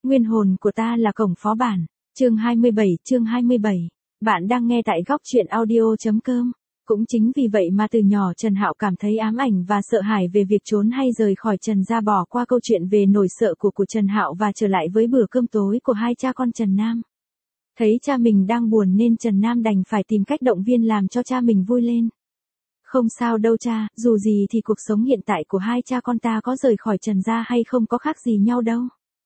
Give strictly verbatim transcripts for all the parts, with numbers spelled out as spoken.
Nguyên hồn của ta là cổng phó bản. Chương hai mươi bảy, chương hai mươi bảy. Bạn đang nghe tại góc truyện audio.com. Cũng chính vì vậy mà từ nhỏ Trần Hạo cảm thấy ám ảnh và sợ hãi về việc trốn hay rời khỏi Trần gia, bỏ qua câu chuyện về nỗi sợ của của Trần Hạo và trở lại với bữa cơm tối của hai cha con Trần Nam. Thấy cha mình đang buồn nên Trần Nam đành phải tìm cách động viên làm cho cha mình vui lên. Không sao đâu cha, dù gì thì cuộc sống hiện tại của hai cha con ta có rời khỏi Trần gia hay không có khác gì nhau đâu.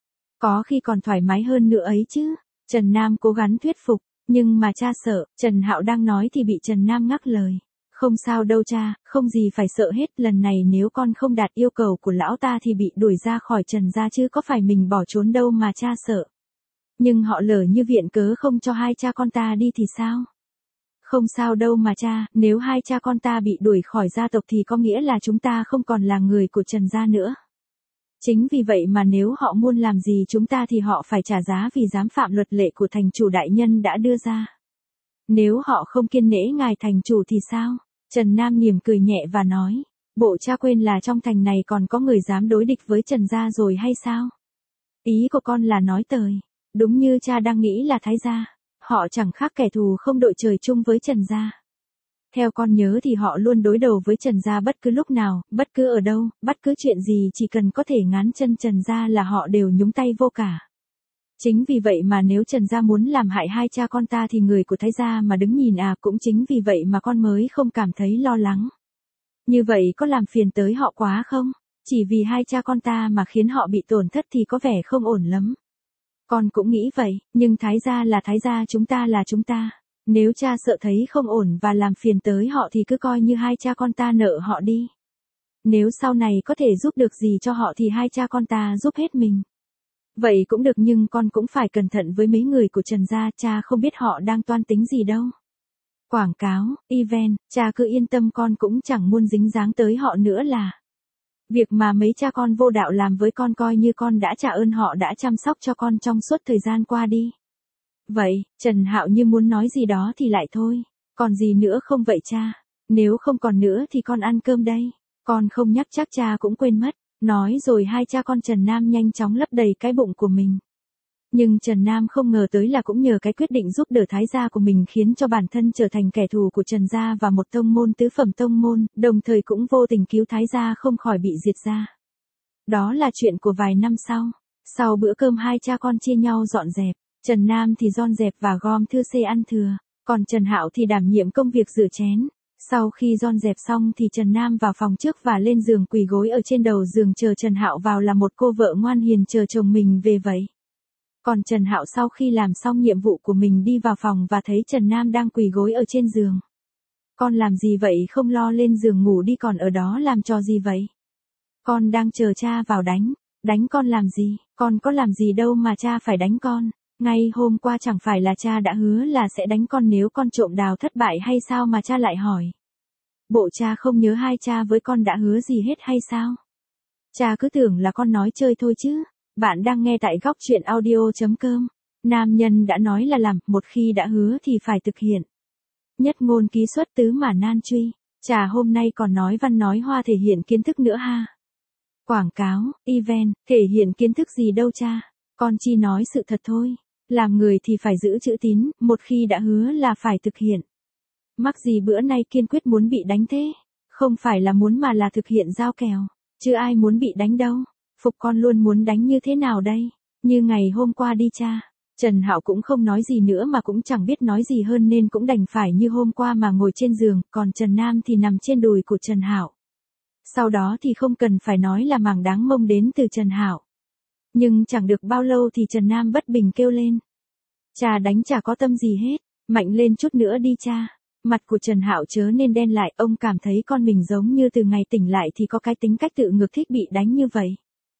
Có khi còn thoải mái hơn nữa ấy chứ. Trần Nam cố gắng thuyết phục, nhưng mà cha sợ. Trần Hạo đang nói thì bị Trần Nam ngắt lời. Không sao đâu cha, không gì phải sợ hết, lần này nếu con không đạt yêu cầu của lão ta thì bị đuổi ra khỏi Trần gia chứ có phải mình bỏ trốn đâu mà cha sợ. Nhưng họ lỡ như viện cớ không cho hai cha con ta đi thì sao? Không sao đâu mà cha, nếu hai cha con ta bị đuổi khỏi gia tộc thì có nghĩa là chúng ta không còn là người của Trần gia nữa. Chính vì vậy mà nếu họ muốn làm gì chúng ta thì họ phải trả giá vì dám phạm luật lệ của thành chủ đại nhân đã đưa ra. Nếu họ không kiêng nể ngài thành chủ thì sao? Trần Nam mỉm cười nhẹ và nói, bộ cha quên là trong thành này còn có người dám đối địch với Trần gia rồi hay sao? Ý của con là nói tời, đúng như cha đang nghĩ là Thái gia, họ chẳng khác kẻ thù không đội trời chung với Trần gia. Theo con nhớ thì họ luôn đối đầu với Trần gia bất cứ lúc nào, bất cứ ở đâu, bất cứ chuyện gì chỉ cần có thể ngán chân Trần gia là họ đều nhúng tay vô cả. Chính vì vậy mà nếu Trần gia muốn làm hại hai cha con ta thì người của Thái gia mà đứng nhìn à, cũng chính vì vậy mà con mới không cảm thấy lo lắng. Như vậy có làm phiền tới họ quá không? Chỉ vì hai cha con ta mà khiến họ bị tổn thất thì có vẻ không ổn lắm. Con cũng nghĩ vậy, nhưng Thái gia là Thái gia, chúng ta là chúng ta. Nếu cha sợ thấy không ổn và làm phiền tới họ thì cứ coi như hai cha con ta nợ họ đi. Nếu sau này có thể giúp được gì cho họ thì hai cha con ta giúp hết mình. Vậy cũng được, nhưng con cũng phải cẩn thận với mấy người của Trần gia, cha không biết họ đang toan tính gì đâu. Quảng cáo, event, cha cứ yên tâm, con cũng chẳng muốn dính dáng tới họ nữa là. Việc mà mấy cha con vô đạo làm với con coi như con đã trả ơn họ đã chăm sóc cho con trong suốt thời gian qua đi. Vậy, Trần Hạo như muốn nói gì đó thì lại thôi. Còn gì nữa không vậy cha? Nếu không còn nữa thì con ăn cơm đây. Con không nhắc chắc cha cũng quên mất. Nói rồi hai cha con Trần Nam nhanh chóng lấp đầy cái bụng của mình. Nhưng Trần Nam không ngờ tới là cũng nhờ cái quyết định giúp đỡ Thái gia của mình khiến cho bản thân trở thành kẻ thù của Trần gia và một tông môn tứ phẩm tông môn, đồng thời cũng vô tình cứu Thái gia không khỏi bị diệt gia. Đó là chuyện của vài năm sau. Sau bữa cơm hai cha con chia nhau dọn dẹp. Trần Nam thì dọn dẹp và gom thư xê ăn thừa, còn Trần Hạo thì đảm nhiệm công việc rửa chén. Sau khi dọn dẹp xong thì Trần Nam vào phòng trước và lên giường quỳ gối ở trên đầu giường chờ Trần Hạo vào là một cô vợ ngoan hiền chờ chồng mình về vậy. Còn Trần Hạo sau khi làm xong nhiệm vụ của mình đi vào phòng và thấy Trần Nam đang quỳ gối ở trên giường. Con làm gì vậy, không lo lên giường ngủ đi, còn ở đó làm trò gì vậy? Con đang chờ cha vào đánh. Đánh con làm gì? Con có làm gì đâu mà cha phải đánh con. Ngay hôm qua chẳng phải là cha đã hứa là sẽ đánh con nếu con trộm đào thất bại hay sao mà cha lại hỏi? Bộ cha không nhớ hai cha với con đã hứa gì hết hay sao? Cha cứ tưởng là con nói chơi thôi chứ. Bạn đang nghe tại góc truyện audio.com. Nam nhân đã nói là làm, một khi đã hứa thì phải thực hiện. Nhất ngôn ký xuất tứ mà nan truy. Cha hôm nay còn nói văn nói hoa thể hiện kiến thức nữa ha. Quảng cáo, event, thể hiện kiến thức gì đâu cha. Con chỉ nói sự thật thôi. Làm người thì phải giữ chữ tín, một khi đã hứa là phải thực hiện. Mắc gì bữa nay kiên quyết muốn bị đánh thế? Không phải là muốn mà là thực hiện giao kèo. Chứ ai muốn bị đánh đâu. Phục con luôn muốn đánh như thế nào đây? Như ngày hôm qua đi cha. Trần Hạo cũng không nói gì nữa mà cũng chẳng biết nói gì hơn nên cũng đành phải như hôm qua mà ngồi trên giường, còn Trần Nam thì nằm trên đùi của Trần Hạo. Sau đó thì không cần phải nói là mảng đáng mông đến từ Trần Hạo. Nhưng chẳng được bao lâu thì Trần Nam bất bình kêu lên. Cha đánh chả có tâm gì hết, mạnh lên chút nữa đi cha. Mặt của Trần Hạo chớ nên đen lại, ông cảm thấy con mình giống như từ ngày tỉnh lại thì có cái tính cách tự ngược thích bị đánh như vậy.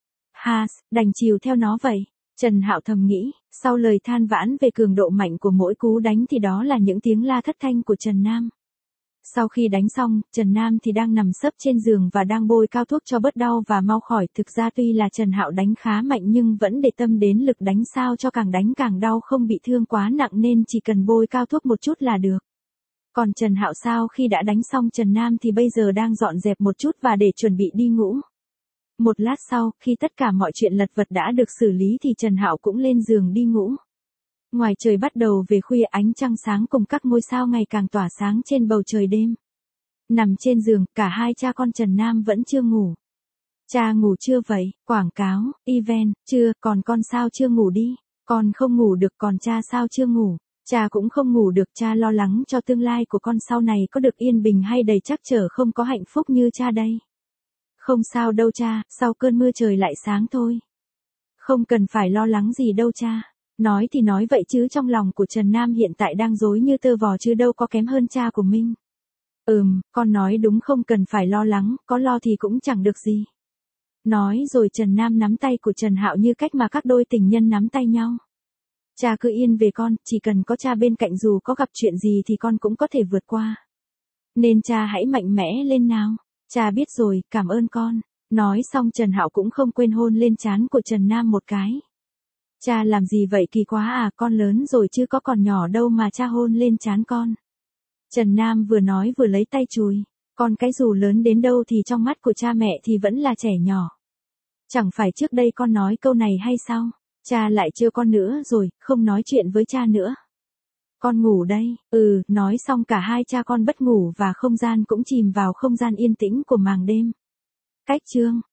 Ha, đành chiều theo nó vậy. Trần Hạo thầm nghĩ, sau lời than vãn về cường độ mạnh của mỗi cú đánh thì đó là những tiếng la thất thanh của Trần Nam. Sau khi đánh xong, Trần Nam thì đang nằm sấp trên giường và đang bôi cao thuốc cho bớt đau và mau khỏi. Thực ra tuy là Trần Hạo đánh khá mạnh nhưng vẫn để tâm đến lực đánh sao cho càng đánh càng đau, không bị thương quá nặng nên chỉ cần bôi cao thuốc một chút là được. Còn Trần Hạo sau khi đã đánh xong Trần Nam thì bây giờ đang dọn dẹp một chút và để chuẩn bị đi ngủ. Một lát sau, khi tất cả mọi chuyện lật vật đã được xử lý thì Trần Hạo cũng lên giường đi ngủ. Ngoài trời bắt đầu về khuya, ánh trăng sáng cùng các ngôi sao ngày càng tỏa sáng trên bầu trời đêm. Nằm trên giường, cả hai cha con Trần Nam vẫn chưa ngủ. Cha ngủ chưa vậy? Quảng cáo, event, chưa, còn con sao chưa ngủ đi? Con không ngủ được, còn cha sao chưa ngủ? Cha cũng không ngủ được, cha lo lắng cho tương lai của con sau này có được yên bình hay đầy trắc trở không có hạnh phúc như cha đây. Không sao đâu cha, sau cơn mưa trời lại sáng thôi. Không cần phải lo lắng gì đâu cha. Nói thì nói vậy chứ trong lòng của Trần Nam hiện tại đang rối như tơ vò chứ đâu có kém hơn cha của mình. Ừm, con nói đúng, không cần phải lo lắng, có lo thì cũng chẳng được gì. Nói rồi Trần Nam nắm tay của Trần Hạo như cách mà các đôi tình nhân nắm tay nhau. Cha cứ yên về con, chỉ cần có cha bên cạnh dù có gặp chuyện gì thì con cũng có thể vượt qua. Nên cha hãy mạnh mẽ lên nào. Cha biết rồi, cảm ơn con. Nói xong Trần Hạo cũng không quên hôn lên trán của Trần Nam một cái. Cha làm gì vậy, kỳ quá à, con lớn rồi chứ có còn nhỏ đâu mà cha hôn lên trán con. Trần Nam vừa nói vừa lấy tay chùi. Con cái dù lớn đến đâu thì trong mắt của cha mẹ thì vẫn là trẻ nhỏ. Chẳng phải trước đây con nói câu này hay sao? Cha lại trêu con nữa rồi, không nói chuyện với cha nữa. Con ngủ đây. Ừ, nói xong cả hai cha con bất ngủ và không gian cũng chìm vào không gian yên tĩnh của màn đêm. Cách chương